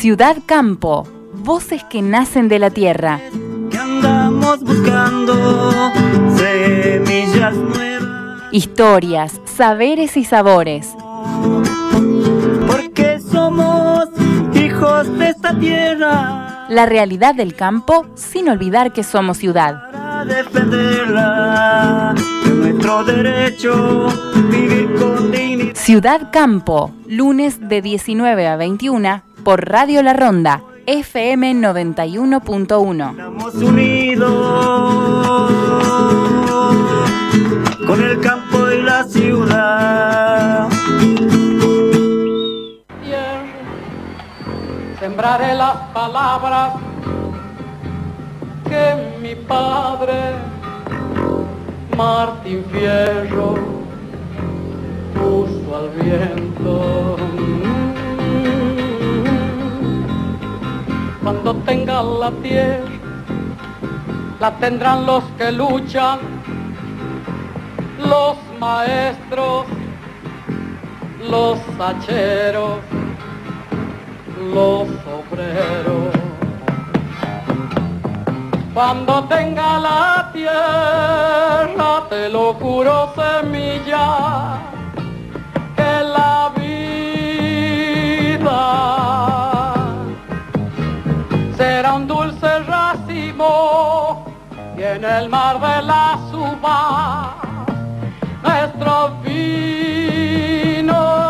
Ciudad Campo, voces que nacen de la tierra. Que andamos buscando semillas nuevas. Historias, saberes y sabores. Porque somos hijos de esta tierra. La realidad del campo sin olvidar que somos ciudad. Para defenderla, de nuestro derecho, vivir con dignidad. Ciudad Campo, lunes de 19 a 21 por Radio La Ronda, FM 91.1. Estamos unidos con el campo y la ciudad. Sembraré las palabras que mi padre Martín Fierro puso al viento. Cuando tenga la tierra, la tendrán los que luchan, los maestros, los hacheros, los obreros. Cuando tenga la tierra, te lo juro, semilla, que la vida será un dulce racimo y en el mar de las uvas nuestro vino.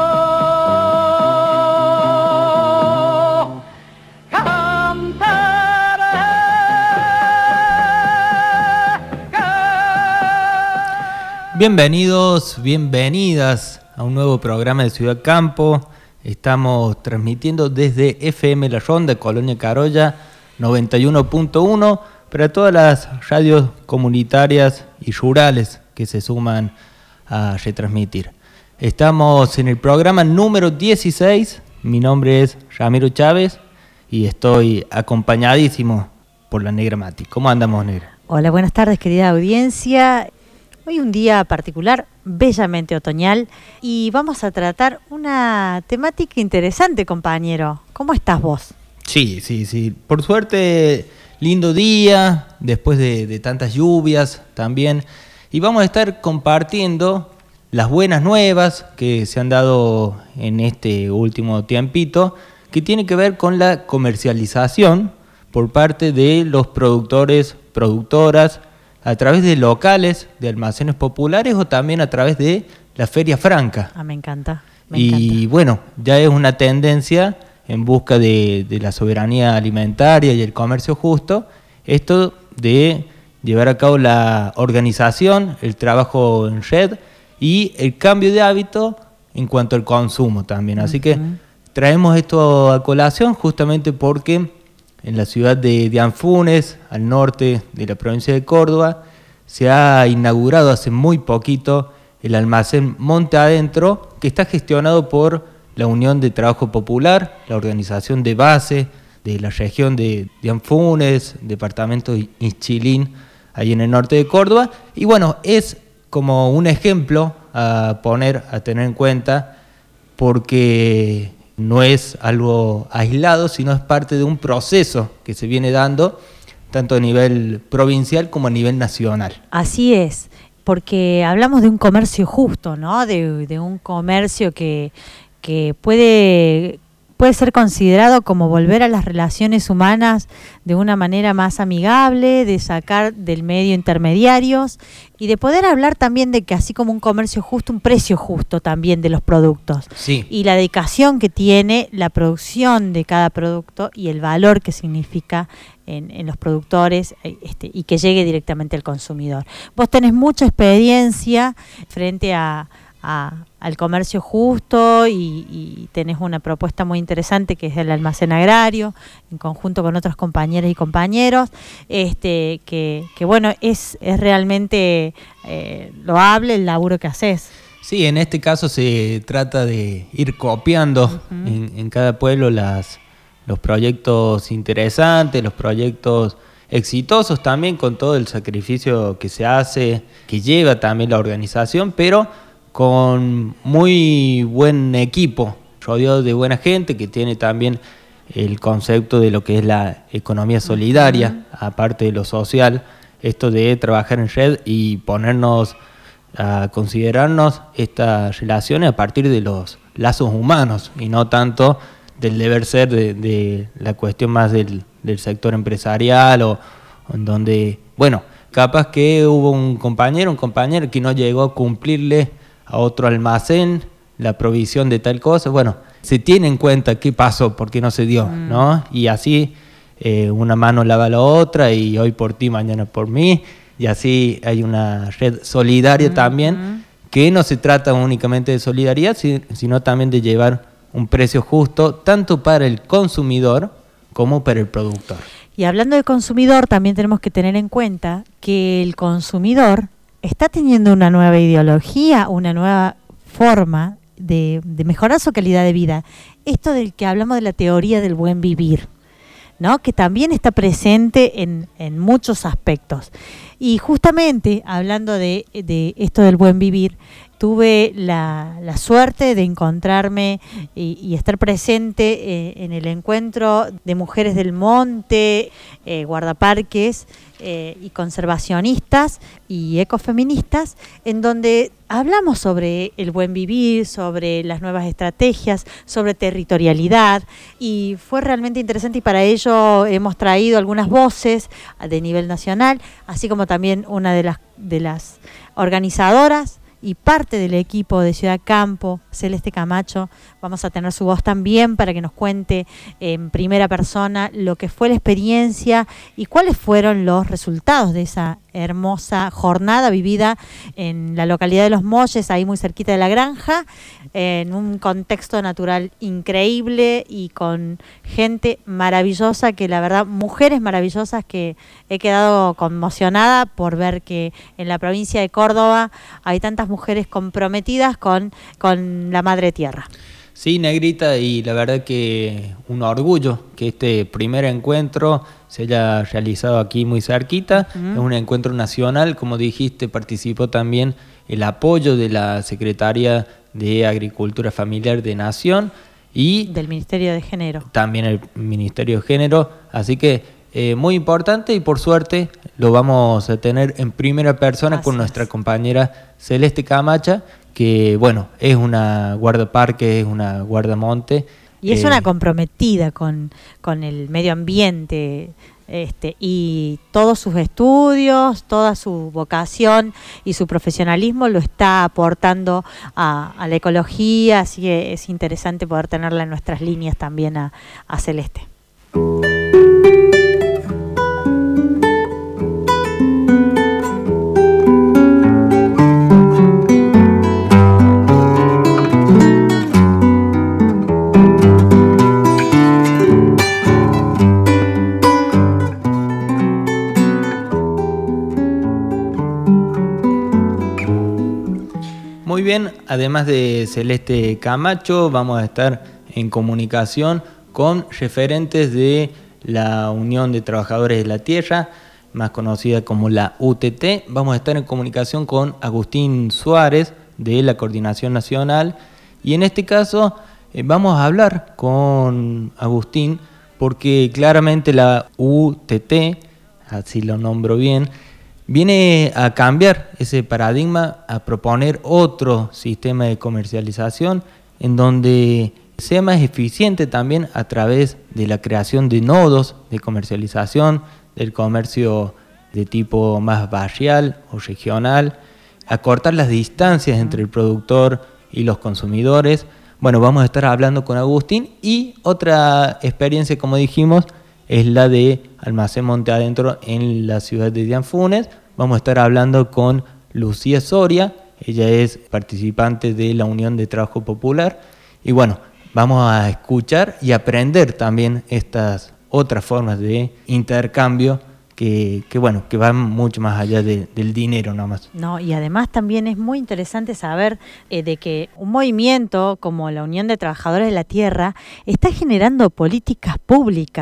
Bienvenidos, bienvenidas a un nuevo programa de Ciudad Campo. Estamos transmitiendo desde FM La Ronda, Colonia Carolla, 91.1, para todas las radios comunitarias y rurales que se suman a retransmitir. Estamos en el programa número 16. Mi nombre es Ramiro Chávez y estoy acompañadísimo por la Negra Mati. ¿Cómo andamos, Negra? Hola, buenas tardes, querida audiencia. Hoy un día particular, bellamente otoñal, y vamos a tratar una temática interesante, compañero. ¿Cómo estás vos? Sí. Por suerte, lindo día, después de tantas lluvias también. Y vamos a estar compartiendo las buenas nuevas que se han dado en este último tiempito, que tiene que ver con la comercialización por parte de los productores, productoras, a través de locales, de almacenes populares o también a través de la Feria Franca. Me encanta. Bueno, ya es una tendencia en busca de la soberanía alimentaria y el comercio justo, esto de llevar a cabo la organización, el trabajo en red y el cambio de hábito en cuanto al consumo también. Así que traemos esto a colación justamente porque en la ciudad de Anfunes, al norte de la provincia de Córdoba, se ha inaugurado hace muy poquito el almacén Monte Adentro, que está gestionado por la Unión de Trabajo Popular, la organización de base de la región de Anfunes, departamento Ixchilín, ahí en el norte de Córdoba. Y bueno, es como un ejemplo a tener en cuenta, porque no es algo aislado, sino es parte de un proceso que se viene dando tanto a nivel provincial como a nivel nacional. Así es, porque hablamos de un comercio justo, ¿no? De un comercio que puede ser considerado como volver a las relaciones humanas de una manera más amigable, de sacar del medio intermediarios y de poder hablar también de que así como un comercio justo, un precio justo también de los productos. Sí. Y la dedicación que tiene la producción de cada producto y el valor que significa en los productores y que llegue directamente al consumidor. Vos tenés mucha experiencia frente al comercio justo y tenés una propuesta muy interesante que es el almacén agrario, en conjunto con otros compañeras y compañeros, que bueno, es realmente loable el laburo que haces. Sí, en este caso se trata de ir copiando en cada pueblo los proyectos interesantes, los proyectos exitosos también, con todo el sacrificio que se hace, que lleva también la organización, pero con muy buen equipo, rodeado de buena gente que tiene también el concepto de lo que es la economía solidaria, aparte de lo social, esto de trabajar en red y ponernos a considerarnos estas relaciones a partir de los lazos humanos y no tanto del deber ser de la cuestión más del sector empresarial o en donde, bueno, capaz que hubo un compañero que no llegó a cumplirle a otro almacén la provisión de tal cosa, bueno, se tiene en cuenta qué pasó, por qué no se dio, ¿no? Y así una mano lava la otra y hoy por ti, mañana por mí, y así hay una red solidaria también, que no se trata únicamente de solidaridad, sino también de llevar un precio justo, tanto para el consumidor como para el productor. Y hablando de consumidor, también tenemos que tener en cuenta que el consumidor está teniendo una nueva ideología, una nueva forma de mejorar su calidad de vida. Esto del que hablamos de la teoría del buen vivir, ¿no? Que también está presente en muchos aspectos. Y justamente hablando de esto del buen vivir, tuve la suerte de encontrarme y estar presente en el encuentro de mujeres del monte, guardaparques y conservacionistas y ecofeministas, en donde hablamos sobre el buen vivir, sobre las nuevas estrategias, sobre territorialidad, y fue realmente interesante, y para ello hemos traído algunas voces de nivel nacional, así como también una de las organizadoras y parte del equipo de Ciudad Campo, Celeste Camacho. Vamos a tener su voz también para que nos cuente en primera persona lo que fue la experiencia y cuáles fueron los resultados de esa hermosa jornada vivida en la localidad de Los Molles, ahí muy cerquita de la granja, en un contexto natural increíble y con gente maravillosa, que la verdad, mujeres maravillosas, que he quedado conmocionada por ver que en la provincia de Córdoba hay tantas mujeres comprometidas con la madre tierra. Sí, Negrita, y la verdad que un orgullo que este primer encuentro se haya realizado aquí muy cerquita. Es un encuentro nacional, como dijiste, participó también el apoyo de la Secretaría de Agricultura Familiar de Nación y del Ministerio de Género. También el Ministerio de Género, así que muy importante, y por suerte lo vamos a tener en primera persona con nuestra compañera Celeste Camacho, que bueno, es una guardaparque, es una guardamonte. Y es una comprometida con el medio ambiente, y todos sus estudios, toda su vocación y su profesionalismo lo está aportando a la ecología, así que es interesante poder tenerla en nuestras líneas también a Celeste. Muy bien, además de Celeste Camacho, vamos a estar en comunicación con referentes de la Unión de Trabajadores de la Tierra, más conocida como la UTT. Vamos a estar en comunicación con Agustín Suárez, de la Coordinación Nacional, y en este caso vamos a hablar con Agustín porque claramente la UTT, así lo nombro bien, viene a cambiar ese paradigma, a proponer otro sistema de comercialización en donde sea más eficiente también a través de la creación de nodos de comercialización del comercio de tipo más barrial o regional, acortar las distancias entre el productor y los consumidores. Bueno, vamos a estar hablando con Agustín, y otra experiencia, como dijimos, es la de Almacén Monte Adentro en la ciudad de Dianfunes. Vamos a estar hablando con Lucía Soria, ella es participante de la Unión de Trabajo Popular, y bueno, vamos a escuchar y aprender también estas otras formas de intercambio que van mucho más allá del dinero nomás. No, y además también es muy interesante saber de que un movimiento como la Unión de Trabajadores de la Tierra está generando políticas públicas. O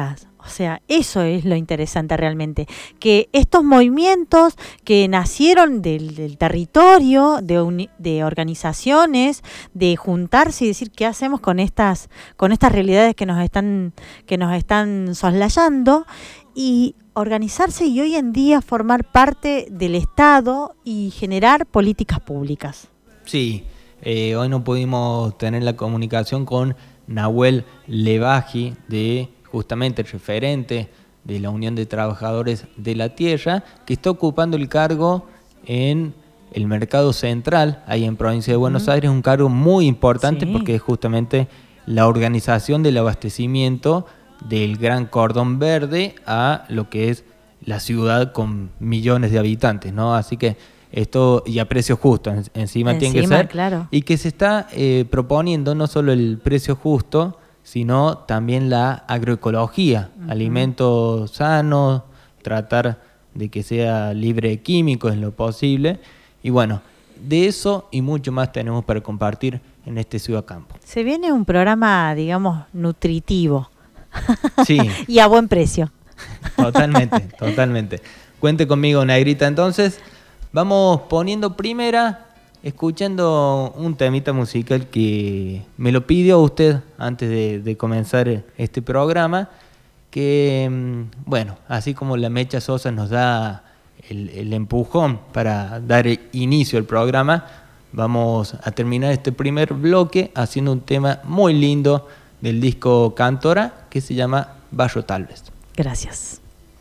O sea, eso es lo interesante realmente, que estos movimientos que nacieron del territorio, de organizaciones, de juntarse y decir qué hacemos con estas realidades que nos están soslayando, y organizarse y hoy en día formar parte del Estado y generar políticas públicas. Sí, hoy no pudimos tener la comunicación con Nahuel Levaji, justamente el referente de la Unión de Trabajadores de la Tierra, que está ocupando el cargo en el Mercado Central, ahí en Provincia de Buenos Aires, un cargo muy importante porque es justamente la organización del abastecimiento del Gran Cordón Verde a lo que es la ciudad con millones de habitantes, ¿no? Así que esto, y a precio justo, encima tiene que ser, claro. Y que se está proponiendo no solo el precio justo, sino también la agroecología, alimentos sanos, tratar de que sea libre de químicos en lo posible. Y bueno, de eso y mucho más tenemos para compartir en este Ciudad Campo. Se viene un programa, digamos, nutritivo. Sí. Y a buen precio. Totalmente. Cuente conmigo, Negrita. Entonces, vamos poniendo primera, escuchando un temita musical que me lo pidió usted antes de comenzar este programa, que, bueno, así como la Mecha Sosa nos da el empujón para dar inicio al programa, vamos a terminar este primer bloque haciendo un tema muy lindo del disco Cantora que se llama Barro Tal Vez. Gracias.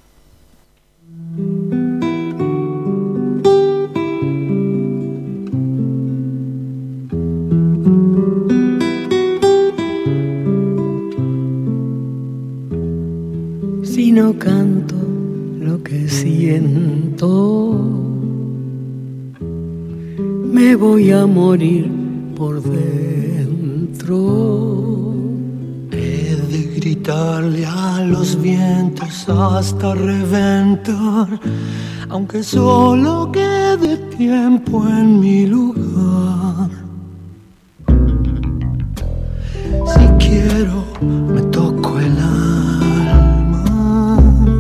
Si no canto lo que siento, me voy a morir por dentro. He de gritarle a los vientos hasta reventar, aunque solo quede tiempo en mi lugar. Si quiero, me toco el alma,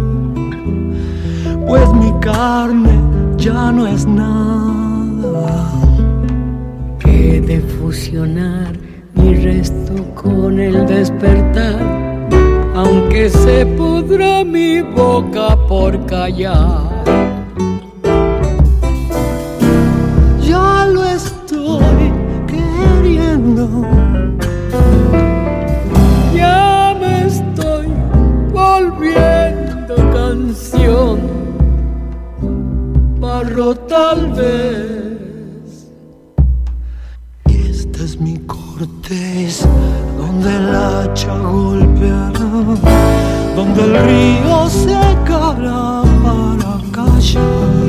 pues mi carne ya no es nada. He de fusionar mi resto con el despertar, aunque se pudra mi boca por callar. Ya lo estoy queriendo, ya me estoy volviendo canción, barro tal vez. esta es mi corteza donde el hacha golpeará, donde el río secará para callar.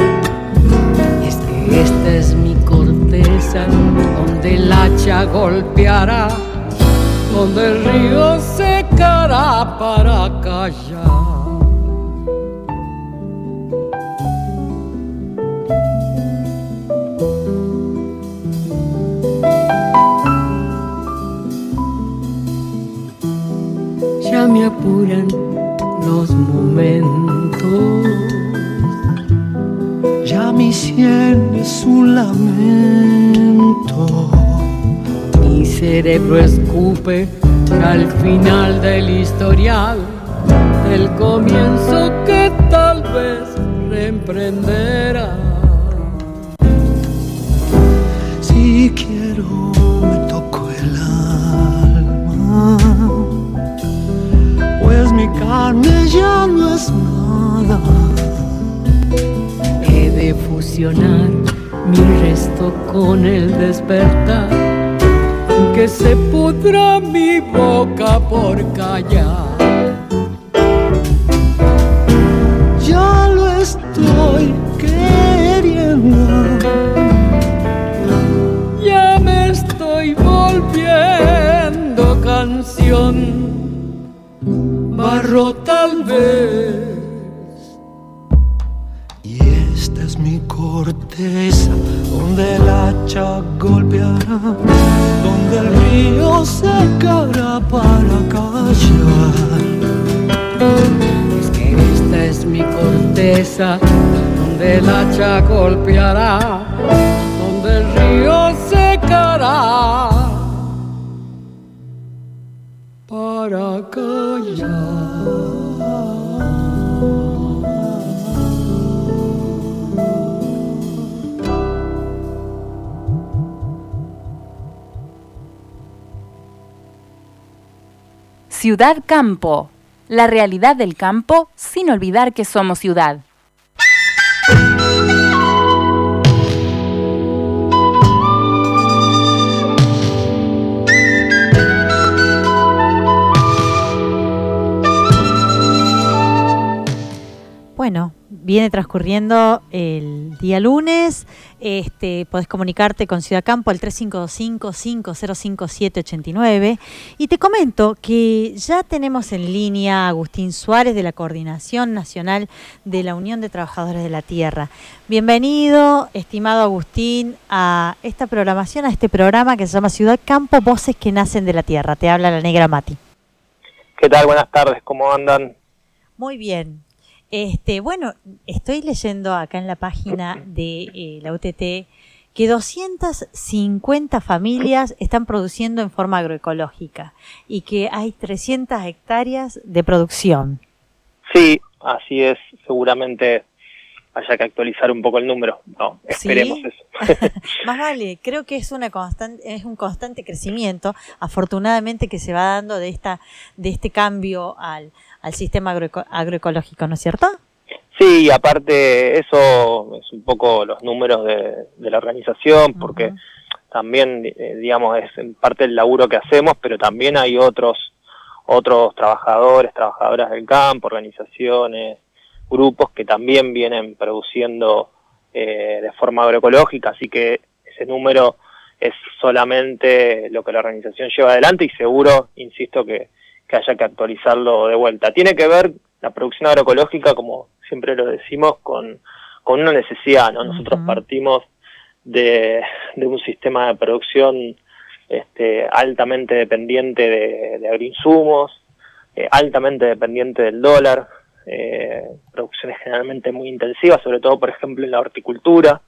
Esta es mi corteza donde el hacha golpeará, donde el río secará para callar. Ya me apuran los momentos, ya mi sien es un lamento. mi cerebro escupe al final del historial, del comienzo que tal vez reemprenderá. Si quiero me toco el alma, pues mi carne ya no es nada. He de fusionar mi resto con el despertar, que se pudra mi boca por callar. Ya lo estoy queriendo, Ya me estoy volviendo canción, barro tal vez. y esta es mi corteza donde el hacha golpeará, donde el río secará para callar. tristeza, donde el hacha golpeará, donde el río secará para callar. Ciudad Campo, la realidad del campo sin olvidar que somos ciudad. Bueno, viene transcurriendo el día lunes. Podés comunicarte con Ciudad Campo al 355-505789. Y te comento que ya tenemos en línea a Agustín Suárez de la Coordinación Nacional de la Unión de Trabajadores de la Tierra. Bienvenido, estimado Agustín, a esta programación, a este programa que se llama Ciudad Campo, Voces que Nacen de la Tierra. Te habla la Negra Mati. ¿Qué tal? Buenas tardes, ¿cómo andan? Muy bien. Bueno, estoy leyendo acá en la página de la UTT que 250 familias están produciendo en forma agroecológica y que hay 300 hectáreas de producción. Sí, así es. Seguramente haya que actualizar un poco el número. No, esperemos eso. Más vale, creo que es un constante crecimiento, afortunadamente, que se va dando de este cambio al sistema agroecológico, ¿no es cierto? Sí, aparte eso es un poco los números de la organización, porque también, digamos, es en parte el laburo que hacemos, pero también hay otros trabajadores, trabajadoras del campo, organizaciones, grupos que también vienen produciendo de forma agroecológica, así que ese número es solamente lo que la organización lleva adelante y seguro, insisto, que haya que actualizarlo de vuelta. Tiene que ver la producción agroecológica, como siempre lo decimos, con una necesidad, ¿no? Nosotros partimos de un sistema de producción altamente dependiente de agroinsumos, altamente dependiente del dólar, producciones generalmente muy intensivas, sobre todo, por ejemplo, en la horticultura.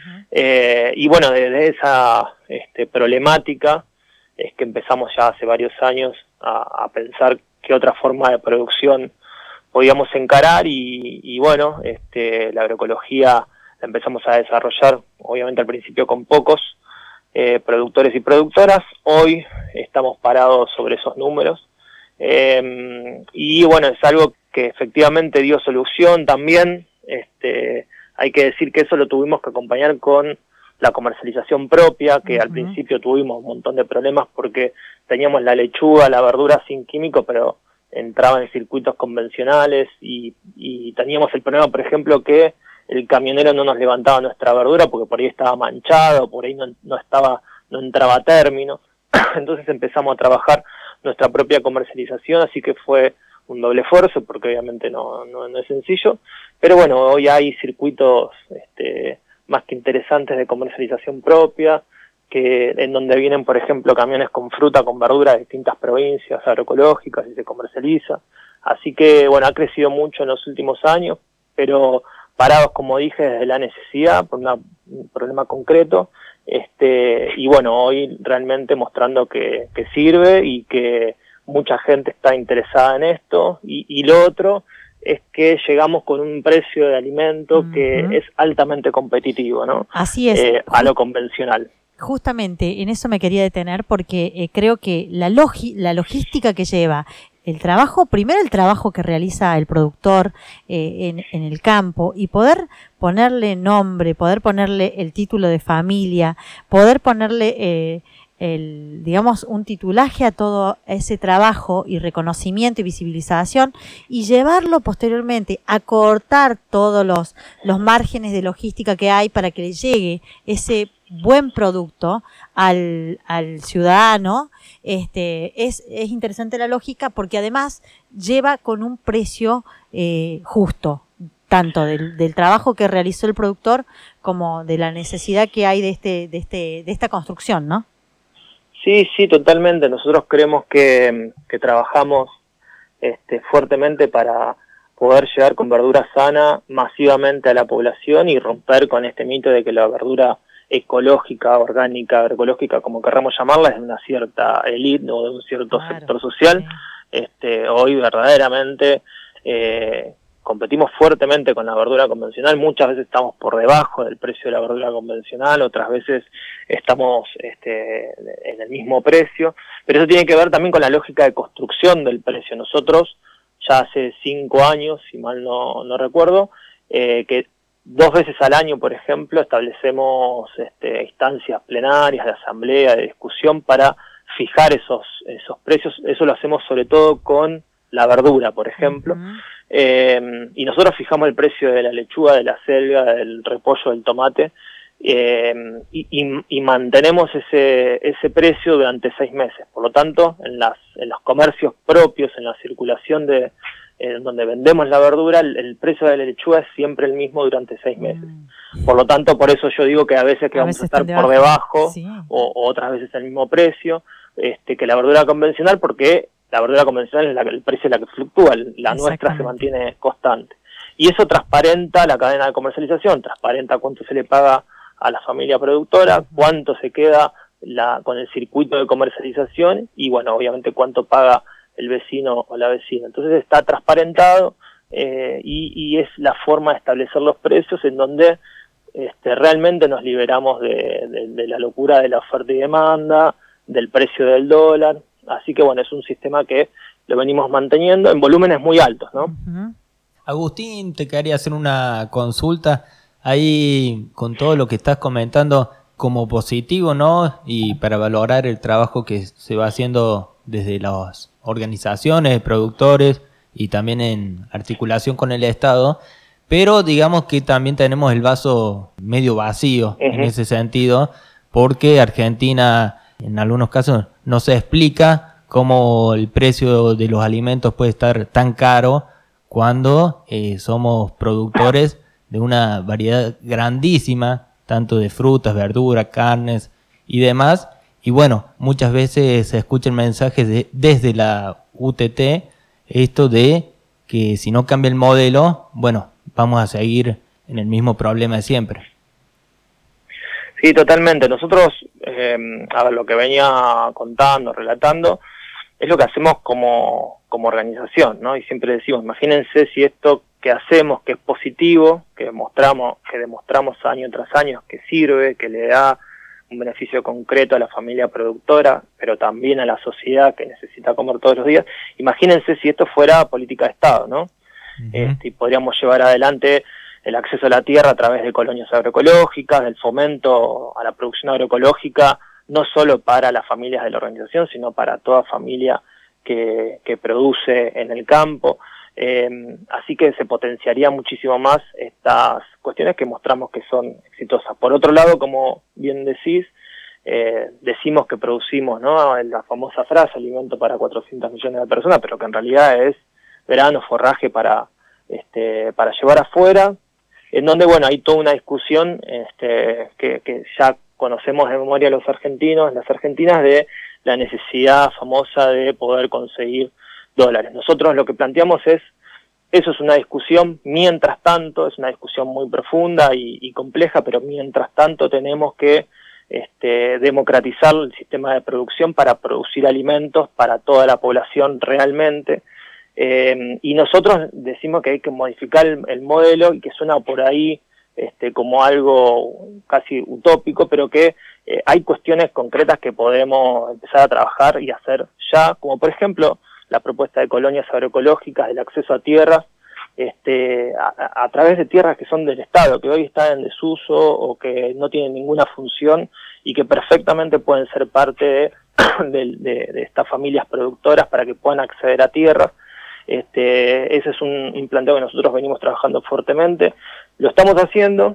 Y bueno, desde esa problemática es que empezamos ya hace varios años a pensar qué otra forma de producción podíamos encarar y bueno, la agroecología la empezamos a desarrollar, obviamente al principio con pocos productores y productoras. Hoy estamos parados sobre esos números y bueno, es algo que efectivamente dio solución también. Hay que decir que eso lo tuvimos que acompañar con la comercialización propia, que al principio tuvimos un montón de problemas porque teníamos la lechuga, la verdura sin químico, pero entraba en circuitos convencionales y teníamos el problema, por ejemplo, que el camionero no nos levantaba nuestra verdura porque por ahí estaba manchado, por ahí no entraba a término. Entonces empezamos a trabajar nuestra propia comercialización, así que fue un doble esfuerzo porque obviamente no es sencillo, pero bueno, hoy hay circuitos más que interesantes de comercialización propia, en donde vienen, por ejemplo, camiones con fruta, con verdura de distintas provincias agroecológicas y se comercializa. Así que, bueno, ha crecido mucho en los últimos años, pero parados, como dije, desde la necesidad, por un problema concreto, y bueno, hoy realmente mostrando que sirve y que mucha gente está interesada en esto, y lo otro es que llegamos con un precio de alimento que es altamente competitivo, ¿no? Así es. A lo convencional. Justamente en eso me quería detener porque creo que la logística que lleva el trabajo, primero el trabajo que realiza el productor en el campo y poder ponerle nombre, poder ponerle el título de familia, poder ponerle digamos, un titulaje a todo ese trabajo y reconocimiento y visibilización y llevarlo posteriormente a cortar todos los márgenes de logística que hay para que le llegue ese buen producto al ciudadano. Es interesante la lógica porque además lleva con un precio justo, tanto del trabajo que realizó el productor como de la necesidad que hay de esta construcción, ¿no? Sí, totalmente. Nosotros creemos que trabajamos fuertemente para poder llegar con verdura sana masivamente a la población y romper con este mito de que la verdura ecológica, orgánica, agroecológica, como querramos llamarla, es de una cierta élite o de un cierto sector social. Hoy verdaderamente competimos fuertemente con la verdura convencional, muchas veces estamos por debajo del precio de la verdura convencional, otras veces estamos en el mismo precio, pero eso tiene que ver también con la lógica de construcción del precio. Nosotros ya hace 5 años, si mal no recuerdo, que 2 veces al año, por ejemplo, establecemos instancias plenarias de asamblea, de discusión para fijar esos precios. Eso lo hacemos sobre todo con la verdura, por ejemplo. Y nosotros fijamos el precio de la lechuga, de la selga, del repollo, del tomate, y mantenemos ese precio durante 6 meses. Por lo tanto, en los comercios propios, en la circulación donde vendemos la verdura, el precio de la lechuga es siempre el mismo durante 6 meses. Por lo tanto, por eso yo digo que a veces vamos a estar por debajo, sí, o otras veces el mismo precio que la verdura convencional, porque la verdura convencional es el precio es la que fluctúa, la nuestra se mantiene constante. Y eso transparenta la cadena de comercialización, transparenta cuánto se le paga a la familia productora, cuánto se queda con el circuito de comercialización y, bueno, obviamente cuánto paga el vecino o la vecina. Entonces está transparentado y es la forma de establecer los precios en donde realmente nos liberamos de la locura de la oferta y demanda, del precio del dólar. Así que, bueno, es un sistema que lo venimos manteniendo en volúmenes muy altos, ¿no? Agustín, te quería hacer una consulta ahí con todo lo que estás comentando como positivo, ¿no? Y para valorar el trabajo que se va haciendo desde las organizaciones, productores y también en articulación con el Estado, pero digamos que también tenemos el vaso medio vacío en ese sentido, porque Argentina en algunos casos no se explica cómo el precio de los alimentos puede estar tan caro cuando somos productores de una variedad grandísima, tanto de frutas, verduras, carnes y demás. Y bueno, muchas veces se escuchan mensajes desde la UTT, esto de que si no cambia el modelo, bueno, vamos a seguir en el mismo problema de siempre. Sí, totalmente. Nosotros, a ver, lo que venía contando, relatando, es lo que hacemos como organización, ¿no? Y siempre decimos, imagínense si esto que hacemos, que es positivo, que demostramos año tras año que sirve, que le da un beneficio concreto a la familia productora, pero también a la sociedad que necesita comer todos los días. Imagínense si esto fuera política de Estado, ¿no? Y podríamos llevar adelante el acceso a la tierra a través de colonias agroecológicas, del fomento a la producción agroecológica, no solo para las familias de la organización, sino para toda familia que produce en el campo. Así que se potenciaría muchísimo más estas cuestiones que mostramos que son exitosas. Por otro lado, como bien decís, decimos que producimos, ¿no?, la famosa frase, alimento para 400 millones de personas, pero que en realidad es grano, forraje para llevar afuera, en donde, bueno, hay toda una discusión que ya conocemos de memoria los argentinos, las argentinas, de la necesidad famosa de poder conseguir dólares. Nosotros lo que planteamos eso es una discusión, mientras tanto, es una discusión muy profunda y compleja, pero mientras tanto tenemos que democratizar el sistema de producción para producir alimentos para toda la población realmente. Y nosotros decimos que hay que modificar el modelo y que suena por ahí como algo casi utópico, pero que hay cuestiones concretas que podemos empezar a trabajar y hacer ya, como por ejemplo la propuesta de colonias agroecológicas, del acceso a tierras, a través de tierras que son del Estado, que hoy están en desuso o que no tienen ninguna función y que perfectamente pueden ser parte de estas familias productoras para que puedan acceder a tierras. Ese es un planteo que nosotros venimos trabajando fuertemente, lo estamos haciendo.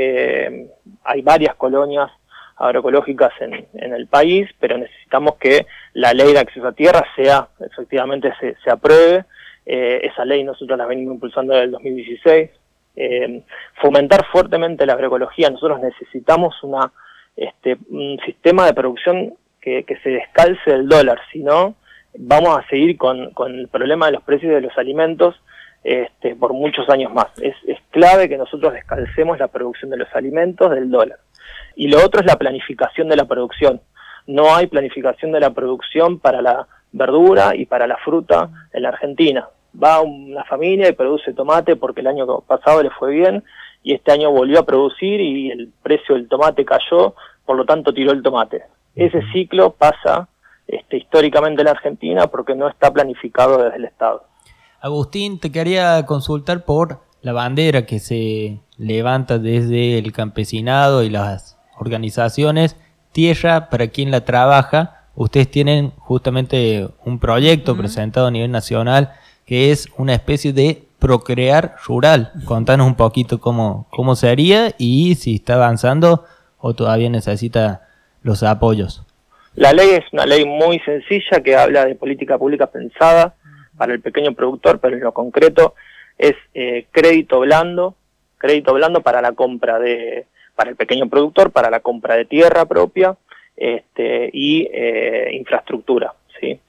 Hay varias colonias agroecológicas en el país, pero necesitamos que la ley de acceso a tierra efectivamente se apruebe. Esa ley nosotros la venimos impulsando desde el 2016. Fomentar fuertemente la agroecología. Nosotros necesitamos un sistema de producción que se descalce del dólar, si no vamos a seguir con el problema de los precios de los alimentos por muchos años más. Es clave que nosotros descalcemos la producción de los alimentos del dólar. Y lo otro es la planificación de la producción. No hay planificación de la producción para la verdura y para la fruta en la Argentina. Va una familia y produce tomate porque el año pasado le fue bien y este año volvió a producir y el precio del tomate cayó, por lo tanto tiró el tomate. Ese ciclo pasa históricamente en la Argentina porque no está planificado desde el Estado. Agustín, te quería consultar por la bandera que se levanta desde el campesinado y las organizaciones, tierra para quien la trabaja. Ustedes tienen justamente un proyecto presentado a nivel nacional que es una especie de procrear rural. Contanos un poquito cómo sería y si está avanzando o todavía necesita los apoyos. La ley es una ley muy sencilla que habla de política pública pensada para el pequeño productor, pero en lo concreto es crédito blando para la compra para el pequeño productor, para la compra de tierra propia y infraestructura, ¿sí?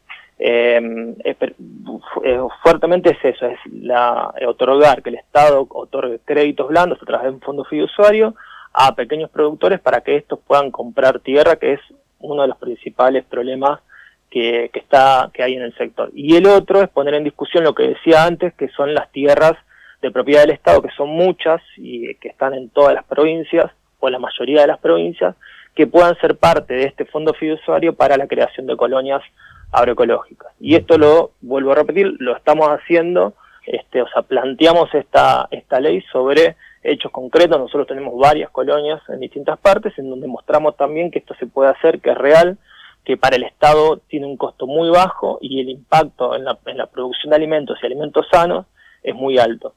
Fuertemente es eso, es otorgar, que el Estado otorgue créditos blandos a través de un fondo fiduciario a pequeños productores para que estos puedan comprar tierra, que es uno de los principales problemas que hay en el sector. Y el otro es poner en discusión lo que decía antes, que son las tierras de propiedad del Estado, que son muchas y que están en todas las provincias, o la mayoría de las provincias, que puedan ser parte de este fondo fiduciario para la creación de colonias agroecológicas. Y esto lo vuelvo a repetir, lo estamos haciendo, planteamos esta ley sobre hechos concretos. Nosotros tenemos varias colonias en distintas partes en donde mostramos también que esto se puede hacer, que es real, que para el Estado tiene un costo muy bajo y el impacto en la producción de alimentos y alimentos sanos es muy alto.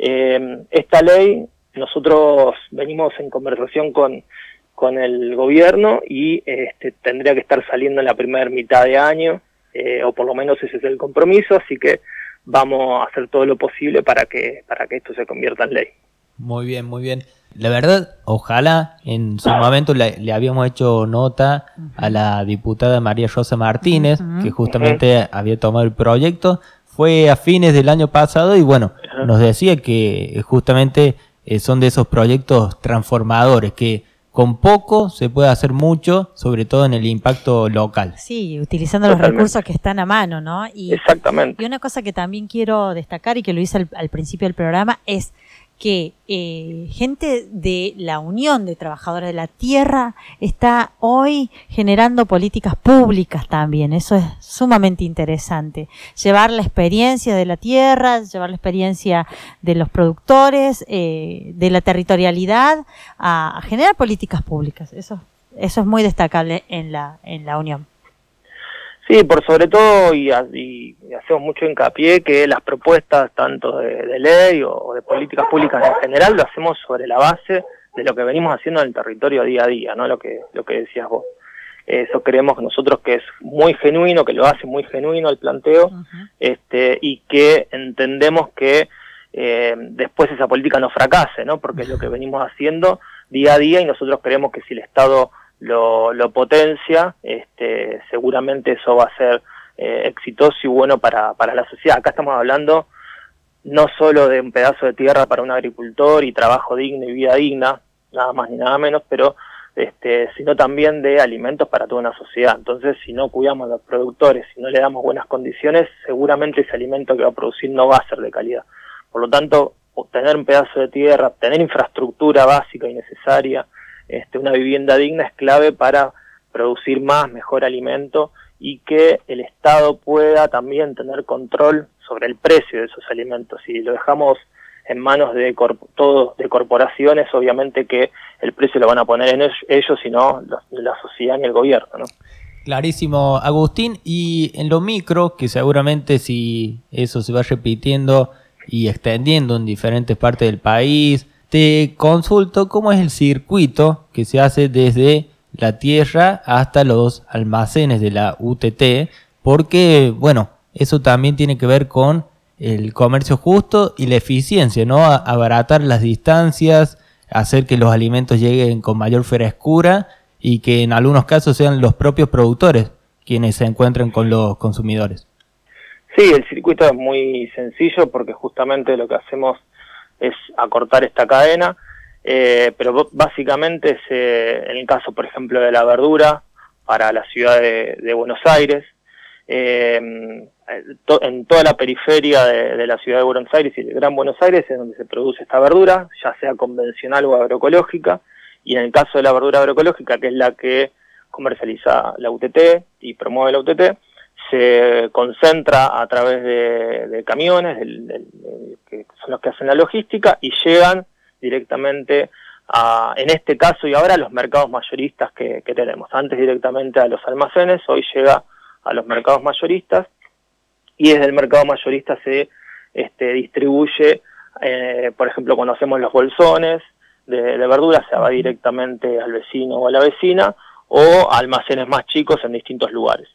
Esta ley, nosotros venimos en conversación con el gobierno y tendría que estar saliendo en la primera mitad de año, o por lo menos ese es el compromiso, así que vamos a hacer todo lo posible para que esto se convierta en ley. Muy bien, muy bien. La verdad, ojalá, en su momento le habíamos hecho nota a la diputada María Rosa Martínez, que justamente había tomado el proyecto, fue a fines del año pasado y bueno, nos decía que justamente son de esos proyectos transformadores, que con poco se puede hacer mucho, sobre todo en el impacto local. Sí, utilizando los recursos que están a mano, ¿no? Exactamente. Y una cosa que también quiero destacar y que lo hice al principio del programa es que gente de la Unión de Trabajadores de la Tierra está hoy generando políticas públicas también. Eso es sumamente interesante. Llevar la experiencia de la tierra, llevar la experiencia de los productores, de la territorialidad, a generar políticas públicas. Eso es muy destacable en la Unión. Sí, por sobre todo, y hacemos mucho hincapié que las propuestas tanto de ley o de políticas públicas en general lo hacemos sobre la base de lo que venimos haciendo en el territorio día a día, ¿no? Lo que decías vos. Eso creemos que nosotros que es muy genuino, que lo hace muy genuino el planteo, y que entendemos que después esa política no fracase, ¿no? Porque es lo que venimos haciendo día a día y nosotros creemos que si el Estado lo potencia, seguramente eso va a ser exitoso y bueno para la sociedad. Acá estamos hablando no solo de un pedazo de tierra para un agricultor y trabajo digno y vida digna, nada más ni nada menos, pero sino también de alimentos para toda una sociedad. Entonces, si no cuidamos a los productores, si no le damos buenas condiciones, seguramente ese alimento que va a producir no va a ser de calidad. Por lo tanto, obtener un pedazo de tierra, tener infraestructura básica y necesaria, una vivienda digna es clave para producir más, mejor alimento y que el Estado pueda también tener control sobre el precio de esos alimentos. Si lo dejamos en manos de corporaciones, obviamente que el precio lo van a poner en ellos y no la sociedad ni el gobierno, ¿no? Clarísimo, Agustín. Y en lo micro, que seguramente si eso se va repitiendo y extendiendo en diferentes partes del país, te consulto cómo es el circuito que se hace desde la tierra hasta los almacenes de la UTT, porque, bueno, eso también tiene que ver con el comercio justo y la eficiencia, ¿no? Abaratar las distancias, hacer que los alimentos lleguen con mayor frescura y que en algunos casos sean los propios productores quienes se encuentren con los consumidores. Sí, el circuito es muy sencillo porque justamente lo que hacemos es acortar esta cadena, pero básicamente en el caso, por ejemplo, de la verdura para la ciudad de Buenos Aires, en toda la periferia de la ciudad de Buenos Aires y del Gran Buenos Aires es donde se produce esta verdura, ya sea convencional o agroecológica, y en el caso de la verdura agroecológica, que es la que comercializa la UTT y promueve la UTT, se concentra a través de camiones que son los que hacen la logística y llegan directamente en este caso y ahora a los mercados mayoristas que tenemos. Antes directamente a los almacenes, hoy llega a los mercados mayoristas y desde el mercado mayorista se distribuye, por ejemplo, cuando hacemos los bolsones de verdura, se va directamente al vecino o a la vecina o a almacenes más chicos en distintos lugares.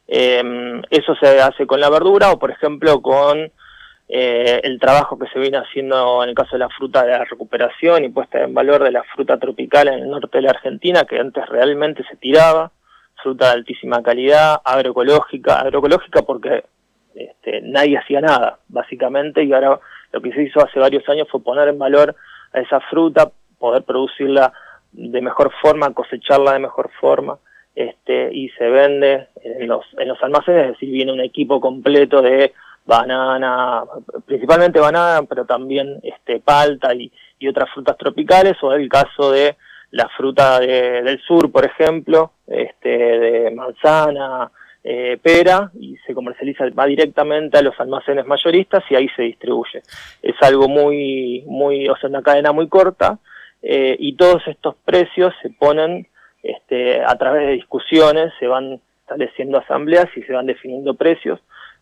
Eso se hace con la verdura o, por ejemplo, con el trabajo que se viene haciendo en el caso de la fruta, de la recuperación y puesta en valor de la fruta tropical en el norte de la Argentina, que antes realmente se tiraba, fruta de altísima calidad, agroecológica porque nadie hacía nada, básicamente, y ahora lo que se hizo hace varios años fue poner en valor a esa fruta, poder producirla de mejor forma, cosecharla de mejor forma, y se vende en los almacenes, es decir, viene un equipo completo de banana, principalmente banana, pero también palta y otras frutas tropicales, o el caso de la fruta del sur, por ejemplo, de manzana, pera, y se comercializa, va directamente a los almacenes mayoristas y ahí se distribuye. Es algo o sea, una cadena muy corta, y todos estos precios se ponen a través de discusiones, se van estableciendo asambleas y se van definiendo precios,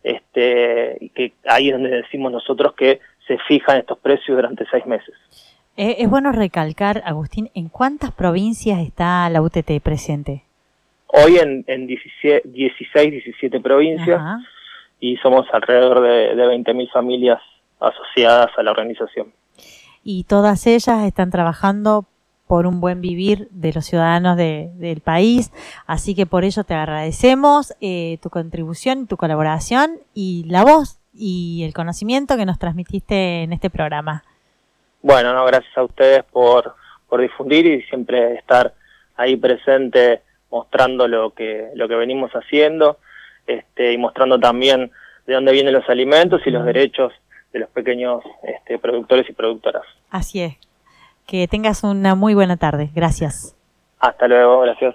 y que ahí es donde decimos nosotros que se fijan estos precios durante 6 meses. Es bueno recalcar, Agustín, ¿en cuántas provincias está la UTT presente? Hoy en 16, 17 provincias. Ajá. Y somos alrededor de 20.000 familias asociadas a la organización. Y todas ellas están trabajando por un buen vivir de los ciudadanos del país, así que por ello te agradecemos tu contribución, tu colaboración y la voz y el conocimiento que nos transmitiste en este programa. Bueno, no, gracias a ustedes por difundir y siempre estar ahí presente mostrando lo que venimos haciendo, y mostrando también de dónde vienen los alimentos y los derechos de los pequeños productores y productoras. Así es. Que tengas una muy buena tarde. Gracias. Hasta luego, gracias.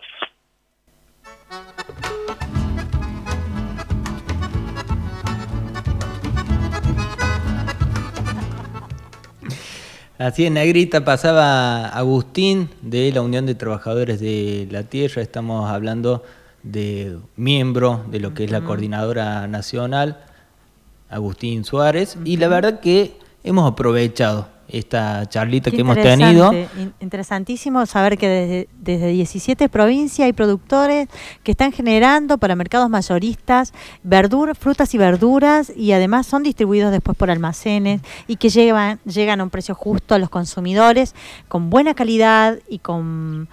Así en negrita pasaba Agustín de la Unión de Trabajadores de la Tierra. Estamos hablando de miembro de lo que es la Coordinadora Nacional, Agustín Suárez, y la verdad que hemos aprovechado esta charlita que hemos tenido. Interesantísimo saber que desde 17 provincias hay productores que están generando para mercados mayoristas frutas y verduras, y además son distribuidos después por almacenes y que llegan a un precio justo a los consumidores con buena calidad y con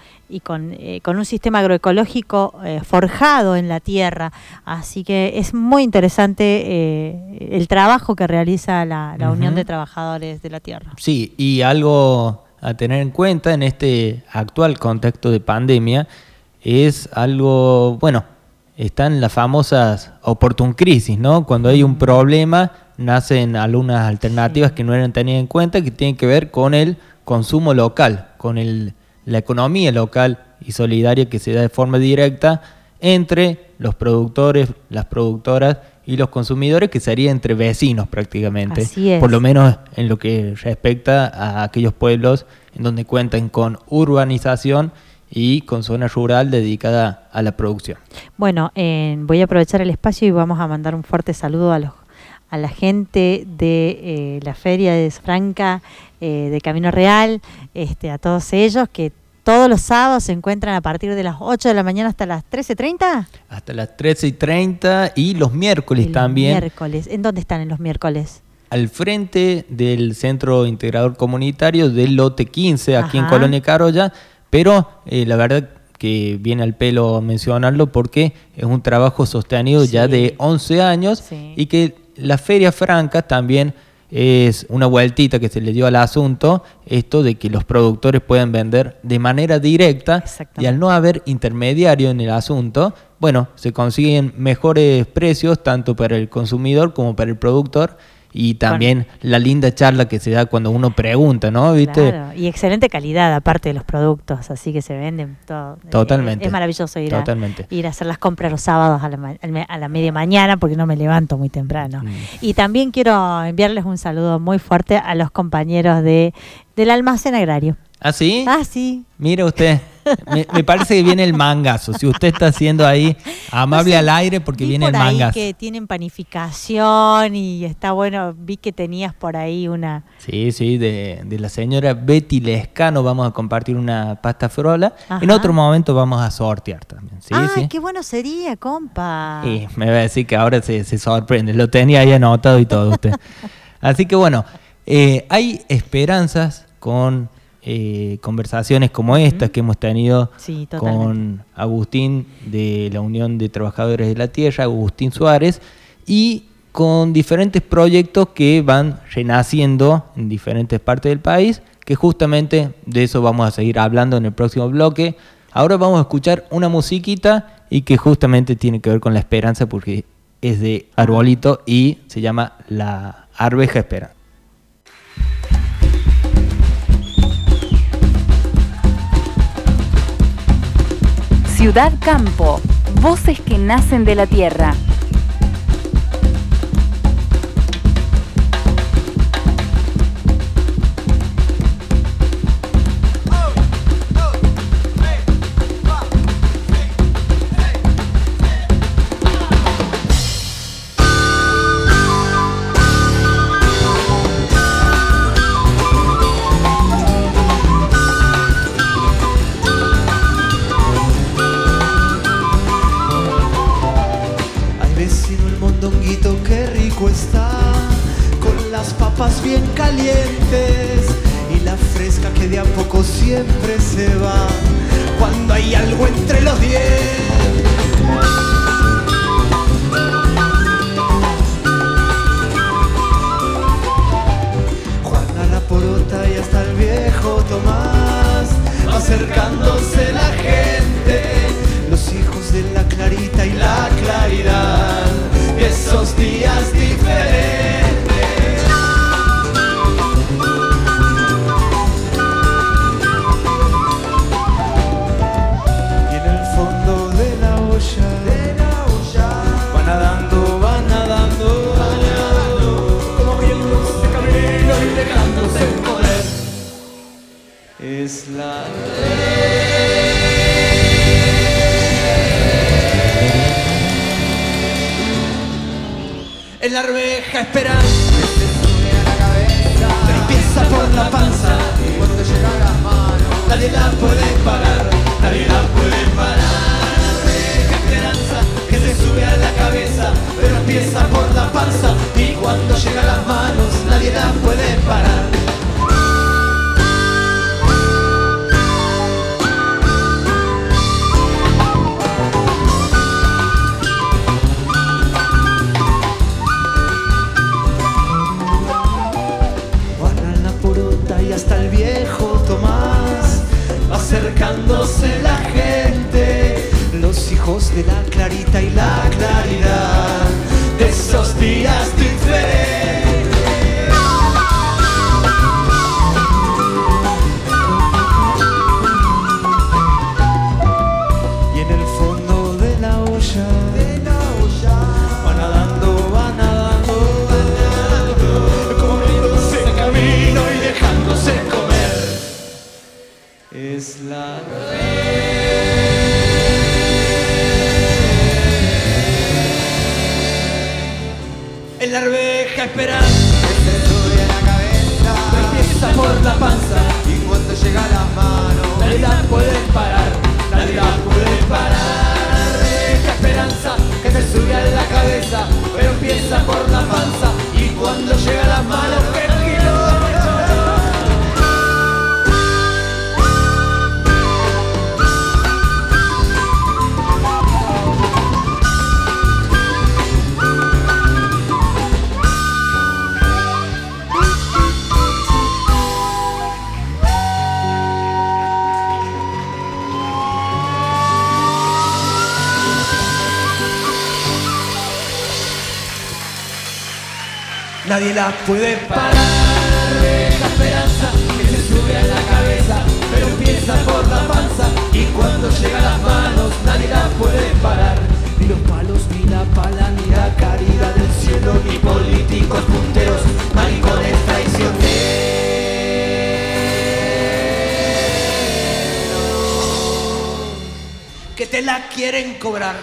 un sistema agroecológico forjado en la tierra. Así que es muy interesante el trabajo que realiza la Unión de Trabajadores de la Tierra. Sí, y algo a tener en cuenta en este actual contexto de pandemia es algo, bueno, están las famosas opportun crisis, ¿no? Cuando hay un problema, nacen algunas alternativas que no eran tenidas en cuenta, que tienen que ver con el consumo local, con la economía local y solidaria que se da de forma directa entre los productores, las productoras y los consumidores, que sería entre vecinos prácticamente. Así es. Por lo menos en lo que respecta a aquellos pueblos en donde cuentan con urbanización y con zona rural dedicada a la producción. Bueno, voy a aprovechar el espacio y vamos a mandar un fuerte saludo a la gente de la Feria de Franca, de Camino Real, a todos ellos que todos los sábados se encuentran a partir de las 8 de la mañana hasta las 13:30. Hasta las 13:30 y los miércoles también. Miércoles. ¿En dónde están en los miércoles? Al frente del Centro Integrador Comunitario del Lote 15, aquí en Colonia Carolla, pero la verdad que viene al pelo mencionarlo porque es un trabajo sostenido ya de 11 años y que la Feria Franca también es una vueltita que se le dio al asunto, esto de que los productores puedan vender de manera directa y al no haber intermediario en el asunto, bueno, se consiguen mejores precios tanto para el consumidor como para el productor. Y también la linda charla que se da cuando uno pregunta, ¿no? ¿Viste? Claro, y excelente calidad aparte de los productos, así que se venden todo. Totalmente. Es maravilloso ir a hacer las compras los sábados a la media mañana porque no me levanto muy temprano. Y también quiero enviarles un saludo muy fuerte a los compañeros del almacén agrario. ¿Ah, sí? Ah, sí. Mire usted, me parece que viene el mangazo. Si usted está haciendo ahí amable al aire porque viene el mangazo. Ahí que tienen panificación y está bueno. Vi que tenías por ahí una... Sí, de la señora Betty Lescano vamos a compartir una pasta frola. Ajá. En otro momento vamos a sortear también. Ay, qué bueno sería, compa. Sí, me va a decir que ahora se sorprende. Lo tenía ahí anotado y todo usted. Así que bueno, hay esperanzas con... conversaciones como estas que hemos tenido con Agustín de la Unión de Trabajadores de la Tierra, Agustín Suárez, y con diferentes proyectos que van renaciendo en diferentes partes del país, que justamente de eso vamos a seguir hablando en el próximo bloque. Ahora vamos a escuchar una musiquita y que justamente tiene que ver con la esperanza porque es de Arbolito y se llama La Arveja Esperanza. Ciudad Campo, voces que nacen de la tierra. Bien calientes y la fresca que de a poco siempre se va cuando hay algo entre los dientes. Juana la Porota y hasta el viejo Tomás, va acercándose la gente, los hijos de la Clarita y la Claridad, esos días diferentes. Es la en la arveja esperanza que se sube a la cabeza, pero empieza por la panza y cuando llega a las manos nadie la puede parar, nadie la puede parar. La arveja esperanza que se sube a la cabeza, pero empieza por la panza y cuando llega a las manos nadie la puede parar. Hasta el viejo Tomás, acercándose la gente, los hijos de la Clarita y la Claridad, de esos días diferentes. Y en el fondo de la olla, van nadando, van nadando, van nadando, como ríos en camino y dejándose comer. Es la en la arveja esperanza que se sube a la cabeza, empieza por la panza y cuando llega a las manos nadie la puede parar, nadie la puede parar. La arveja esperanza que se sube a la cabeza, pero empieza por la panza y cuando llega a las manos nadie la puede parar. La esperanza que se sube a la cabeza, pero empieza por la panza, y cuando llega a las manos nadie la puede parar. Ni los palos, ni la pala, ni la caridad del cielo, ni políticos punteros, maricones traicioneros que te la quieren cobrar.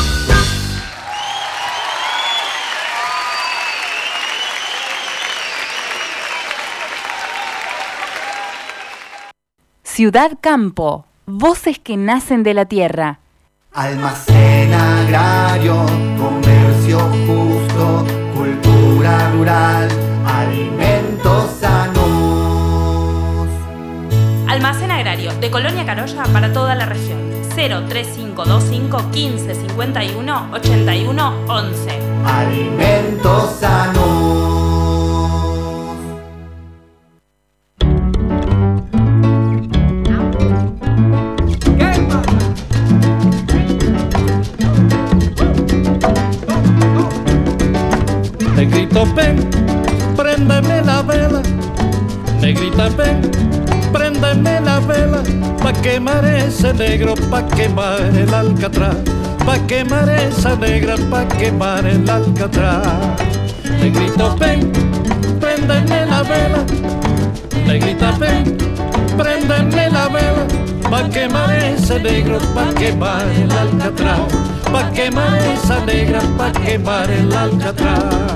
Ciudad Campo, voces que nacen de la tierra. Almacén agrario, comercio justo, cultura rural, alimentos sanos. Almacén agrario de Colonia Carolla para toda la región. 03525 15 51 81 11. Alimentos sanos. Negrito, ven, préndeme la vela. Negrita, ven, préndeme la vela. Pa' quemar ese negro, pa' quemar el alcatraz. Pa' quemar esa negra, pa' quemar el alcatraz. Negrito, ven, préndeme la vela. Negrita, ven, préndeme la vela. Pa' quemar ese negro, pa' quemar el alcatraz. Pa' quemar esa negra, pa' quemar el alcatraz.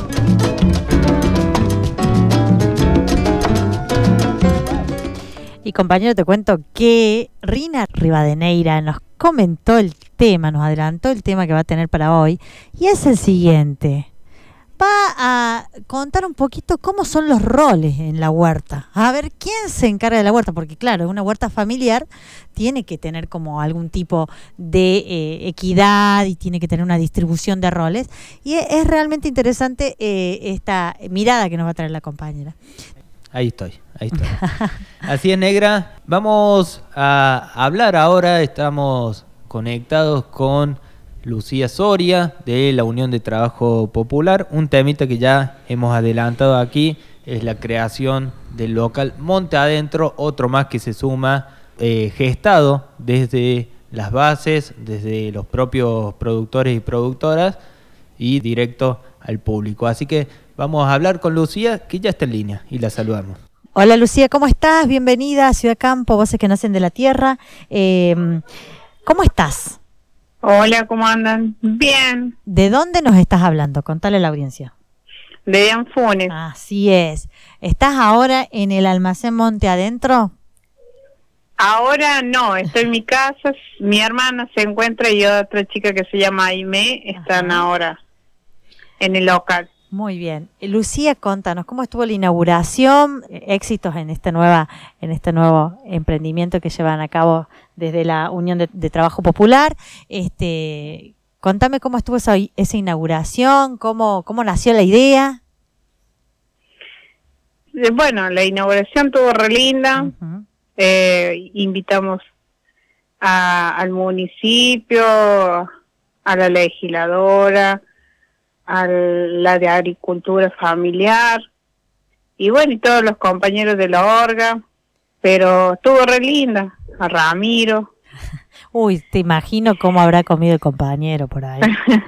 Y compañero, te cuento que Rina Rivadeneira nos comentó el tema, nos adelantó el tema que va a tener para hoy, y es el siguiente. Va a contar un poquito cómo son los roles en la huerta. A ver quién se encarga de la huerta, porque claro, una huerta familiar tiene que tener como algún tipo de equidad y tiene que tener una distribución de roles. Y es realmente interesante esta mirada que nos va a traer la compañera. Ahí estoy. Así es, negra. Vamos a hablar ahora, estamos conectados con Lucía Soria de la Unión de Trabajo Popular. Un temita que ya hemos adelantado aquí es la creación del local Monte Adentro, otro más que se suma, gestado desde las bases, desde los propios productores y productoras y directo al público. Así que vamos a hablar con Lucía, que ya está en línea, y la saludamos. Hola Lucía, ¿cómo estás? Bienvenida a Ciudad Campo, voces que nacen de la tierra. ¿Cómo estás? Hola, ¿cómo andan? Bien. ¿De dónde nos estás hablando? Contale a la audiencia. De Anfunes. Así es. ¿Estás ahora en el almacén Monte Adentro? Ahora no, estoy en mi casa, mi hermana se encuentra y otra chica que se llama Aimé están ahora en el local. Muy bien. Lucía, contanos, ¿cómo estuvo la inauguración? Éxitos en este nuevo emprendimiento que llevan a cabo desde la Unión de Trabajo Popular. Contame cómo estuvo esa inauguración, cómo nació la idea. Bueno, la inauguración estuvo re linda. Uh-huh. Invitamos al municipio, a la legisladora, a la de agricultura familiar y bueno, y todos los compañeros de la orga, pero estuvo re linda, a Ramiro. Uy, te imagino cómo habrá comido el compañero por ahí.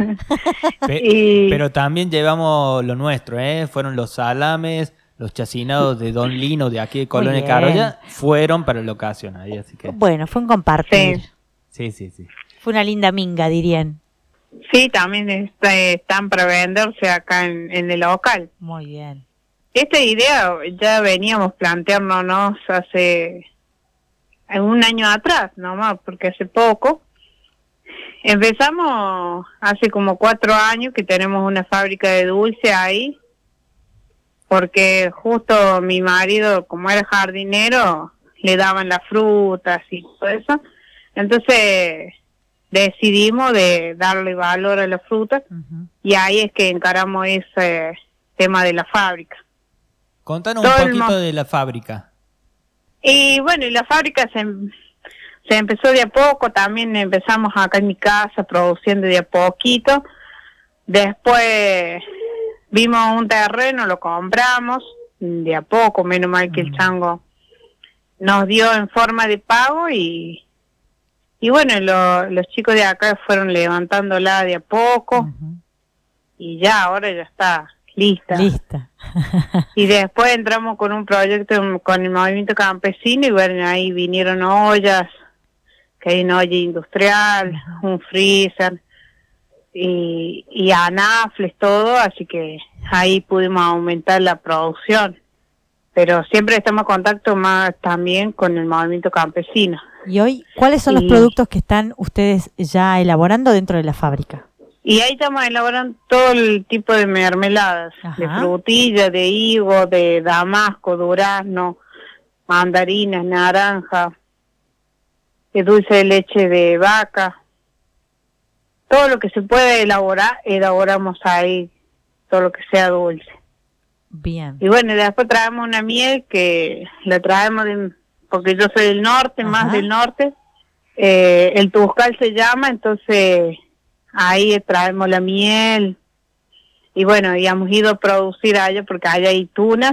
Pero también llevamos lo nuestro, fueron los salames, los chacinados de Don Lino de aquí de Colonia Carolla, fueron para la ocasión ahí, así que... Bueno, fue un compartir. Sí. Fue una linda minga, dirían. Sí, también están para venderse acá en el local. Muy bien. Esta idea ya veníamos planteándonos hace un año atrás, nomás, porque hace poco. Empezamos hace como 4 años que tenemos una fábrica de dulce ahí, porque justo mi marido, como era jardinero, le daban las frutas y todo eso. Entonces decidimos de darle valor a la fruta, uh-huh, y ahí es que encaramos ese tema de la fábrica. Contanos un poquito de la fábrica. Y bueno, y la fábrica se empezó de a poco, también empezamos acá en mi casa produciendo de a poquito. Después vimos un terreno, lo compramos, de a poco, menos mal que el chango nos dio en forma de pago y bueno, los chicos de acá fueron levantándola de a poco y ya, ahora ya está lista. Y después entramos con un proyecto con el movimiento campesino y bueno, ahí vinieron ollas, que hay una olla industrial, un freezer y anafles, todo, así que ahí pudimos aumentar la producción. Pero siempre estamos en contacto más también con el movimiento campesino. ¿Y hoy cuáles son los productos que están ustedes ya elaborando dentro de la fábrica? Y ahí estamos elaborando todo el tipo de mermeladas, de frutilla, de higo, de damasco, durazno, mandarinas, naranja, de dulce de leche de vaca. Todo lo que se puede elaborar, elaboramos ahí, todo lo que sea dulce. Bien. Y bueno, después traemos una miel que la traemos porque yo soy del norte, más del norte. El Tuzcal se llama, entonces ahí traemos la miel. Y bueno, y hemos ido a producir allá porque allá hay tunas.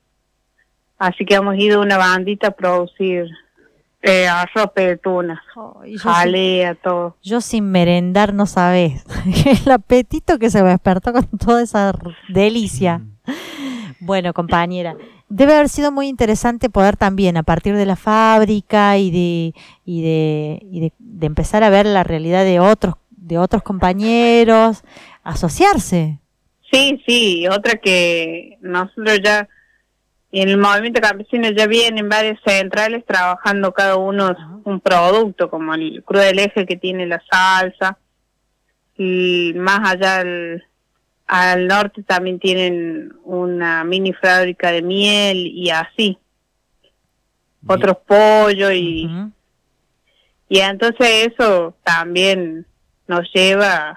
Así que hemos ido una bandita a producir arrope de tunas, jalea, todo. Yo sin merendar no sabés. El apetito que se me despertó con toda esa delicia. Bueno, compañera, debe haber sido muy interesante poder también, a partir de la fábrica y de empezar a ver la realidad de otros compañeros, asociarse. Sí, otra que nosotros ya, y en el movimiento campesino ya vienen varias centrales trabajando cada uno un producto, como el Cruz del Eje que tiene la salsa, y más allá al norte también tienen una mini fábrica de miel y así. Otros pollos y entonces eso también nos lleva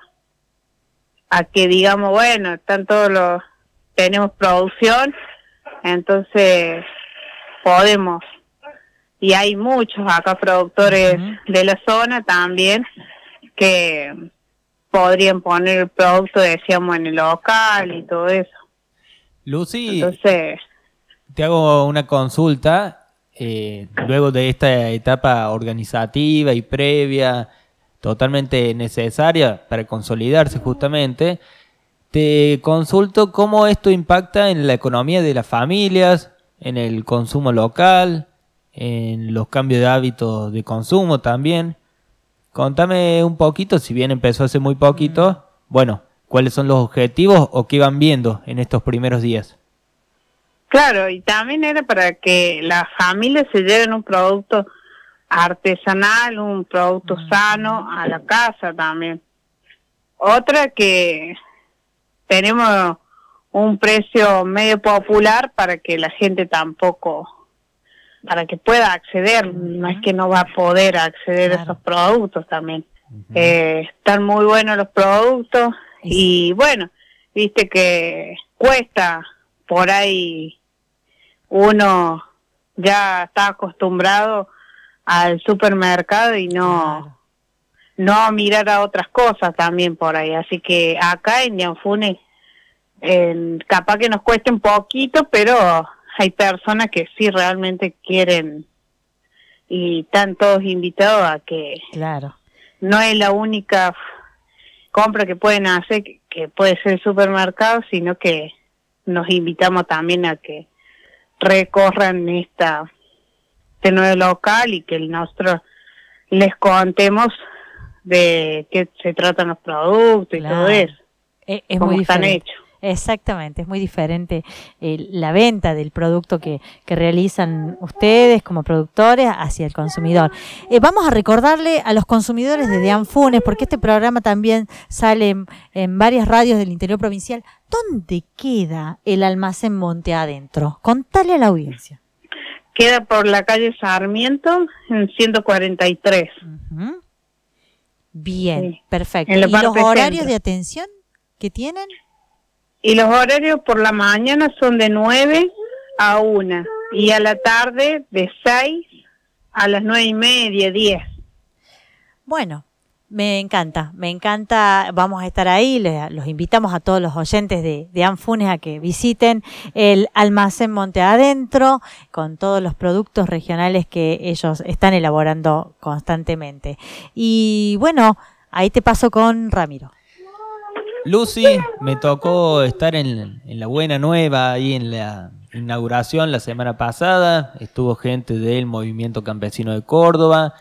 a que digamos, bueno, tenemos producción, entonces podemos. Y hay muchos acá productores de la zona también que podrían poner el producto, decíamos, en el local y todo eso. Lucy, entonces, te hago una consulta, luego de esta etapa organizativa y previa, totalmente necesaria para consolidarse justamente, te consulto cómo esto impacta en la economía de las familias, en el consumo local, en los cambios de hábitos de consumo también. Contame un poquito, si bien empezó hace muy poquito, bueno, ¿cuáles son los objetivos o qué van viendo en estos primeros días? Claro, y también era para que las familias se lleven un producto artesanal, un producto sano a la casa también. Otra que tenemos un precio medio popular para que la gente tampoco, para que pueda acceder, no es que no va a poder acceder a esos productos también. Están muy buenos los productos y bueno, viste que cuesta por ahí, uno ya está acostumbrado al supermercado y no mirar a otras cosas también por ahí, así que acá en Ñanfune capaz que nos cueste un poquito, pero hay personas que sí realmente quieren y están todos invitados a que no es la única compra que pueden hacer, que puede ser el supermercado, sino que nos invitamos también a que recorran este nuevo local y que nosotros les contemos de qué se tratan los productos y todo eso. Es muy diferente. Exactamente, es muy diferente la venta del producto que realizan ustedes como productores hacia el consumidor. Vamos a recordarle a los consumidores de Ñanfune, porque este programa también sale en varias radios del interior provincial, ¿dónde queda el almacén Monte Adentro? Contale a la audiencia. Queda por la calle Sarmiento, en 143. Bien, perfecto. ¿Y los horarios de atención que tienen? Y los horarios por la mañana son de 9 a 1 y a la tarde de 6 a las 9:30, 10. Bueno, Me encanta, vamos a estar ahí, los invitamos a todos los oyentes de Anfunes a que visiten el almacén Monte Adentro con todos los productos regionales que ellos están elaborando constantemente. Y bueno, ahí te paso con Ramiro. Lucy, me tocó estar en la Buena Nueva, ahí en la inauguración la semana pasada. Estuvo gente del Movimiento Campesino de Córdoba,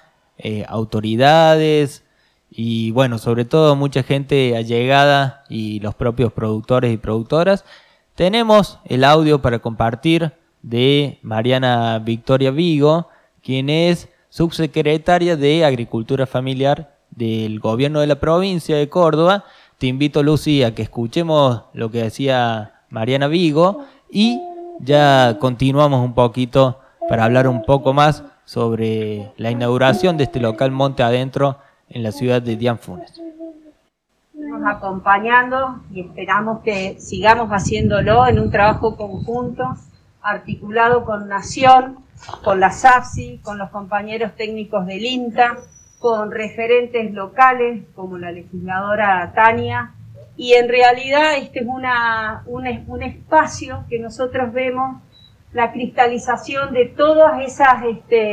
autoridades y bueno, sobre todo mucha gente allegada y los propios productores y productoras. Tenemos el audio para compartir de Mariana Victoria Vigo, quien es subsecretaria de Agricultura Familiar del Gobierno de la provincia de Córdoba. Te invito, Lucy, a que escuchemos lo que decía Mariana Vigo y ya continuamos un poquito para hablar un poco más sobre la inauguración de este local Monte Adentro en la ciudad de Anfunes. Estamos acompañando y esperamos que sigamos haciéndolo en un trabajo conjunto, articulado con Nación, con la SAFSI, con los compañeros técnicos del INTA, con referentes locales como la legisladora Tania, y en realidad este es un espacio que nosotros vemos la cristalización de todas esas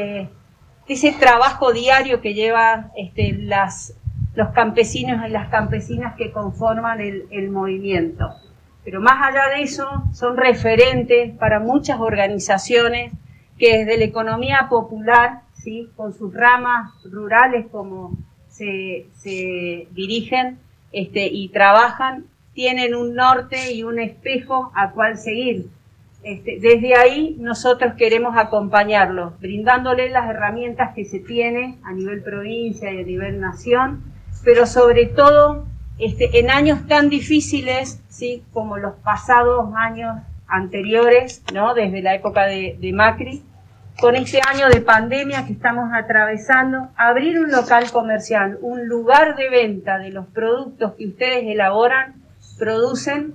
ese trabajo diario que llevan los campesinos y las campesinas que conforman el movimiento. Pero más allá de eso, son referentes para muchas organizaciones que desde la economía popular, ¿sí?, con sus ramas rurales como se dirigen y trabajan, tienen un norte y un espejo a cual seguir. Desde ahí nosotros queremos acompañarlos, brindándoles las herramientas que se tiene a nivel provincia y a nivel nación, pero sobre todo en años tan difíciles, ¿sí?, como los pasados años anteriores, ¿no?, desde la época de Macri, con este año de pandemia que estamos atravesando, abrir un local comercial, un lugar de venta de los productos que ustedes elaboran, producen,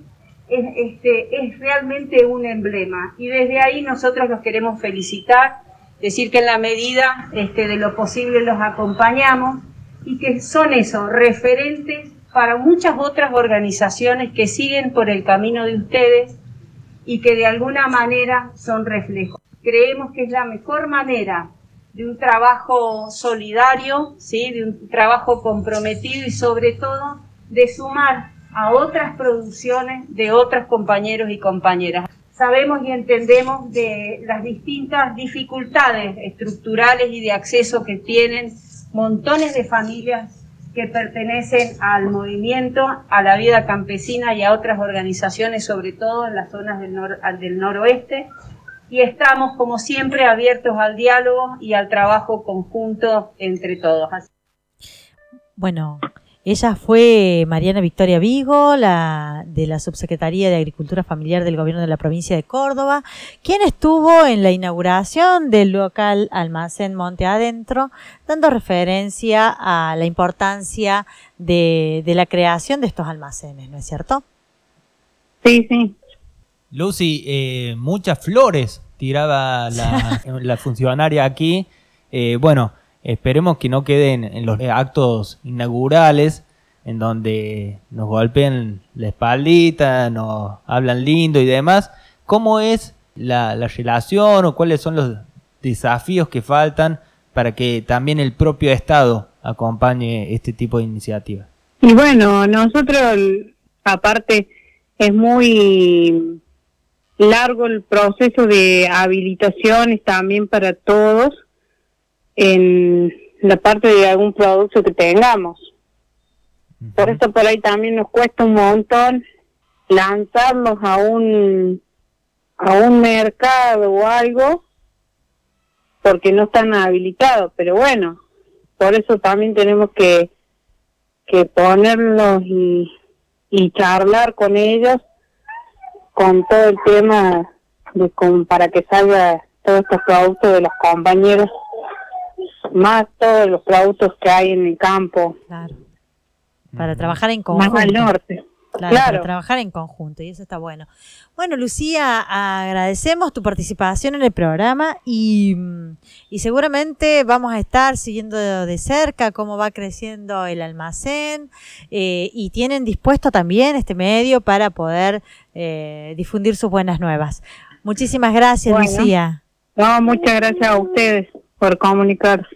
es realmente un emblema. Y desde ahí nosotros los queremos felicitar, decir que en la medida de lo posible los acompañamos y que son esos referentes para muchas otras organizaciones que siguen por el camino de ustedes y que de alguna manera son reflejos. Creemos que es la mejor manera de un trabajo solidario, ¿sí?, de un trabajo comprometido y sobre todo de sumar a otras producciones de otros compañeros y compañeras. Sabemos y entendemos de las distintas dificultades estructurales y de acceso que tienen montones de familias que pertenecen al movimiento, a la vida campesina y a otras organizaciones, sobre todo en las zonas del noroeste. Y estamos, como siempre, abiertos al diálogo y al trabajo conjunto entre todos. Bueno, ella fue Mariana Victoria Vigo, de la Subsecretaría de Agricultura Familiar del Gobierno de la Provincia de Córdoba, quien estuvo en la inauguración del local Almacén Monte Adentro, dando referencia a la importancia de la creación de estos almacenes, ¿no es cierto? Sí, sí. Lucy, muchas flores tiraba la funcionaria aquí. Bueno, esperemos que no queden en los actos inaugurales en donde nos golpean la espaldita, nos hablan lindo y demás. ¿Cómo es la relación o cuáles son los desafíos que faltan para que también el propio Estado acompañe este tipo de iniciativas? Y bueno, nosotros, aparte, es muy largo el proceso de habilitaciones también para todos en la parte de algún producto que tengamos. Por eso por ahí también nos cuesta un montón lanzarlos a un mercado o algo porque no están habilitados, pero bueno, por eso también tenemos que ponerlos y charlar con ellos con todo el tema para que salga todos estos productos de los compañeros, más todos los productos que hay en el campo. Claro. Para trabajar en conjunto. Más al norte. Claro, para trabajar en conjunto, y eso está bueno. Bueno, Lucía, agradecemos tu participación en el programa y seguramente vamos a estar siguiendo de cerca cómo va creciendo el almacén, y tienen dispuesto también este medio para poder difundir sus buenas nuevas. Muchísimas gracias, bueno, Lucía. No, muchas gracias a ustedes por comunicarse.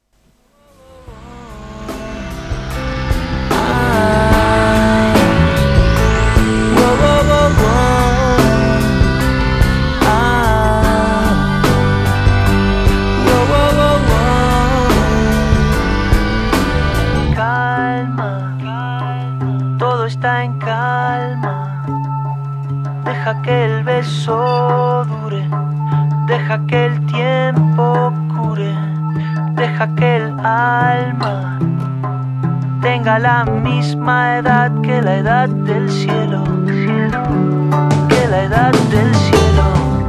Está en calma, deja que el beso dure, deja que el tiempo cure, deja que el alma tenga la misma edad que la edad del cielo, que la edad del cielo.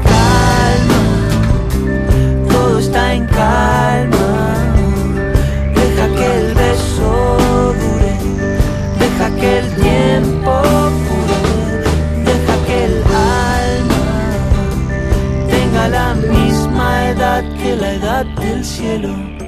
Calma, todo está en calma, deja que el beso dure, deja que el tiempo cure, deja que el alma tenga la misma edad que la edad del cielo.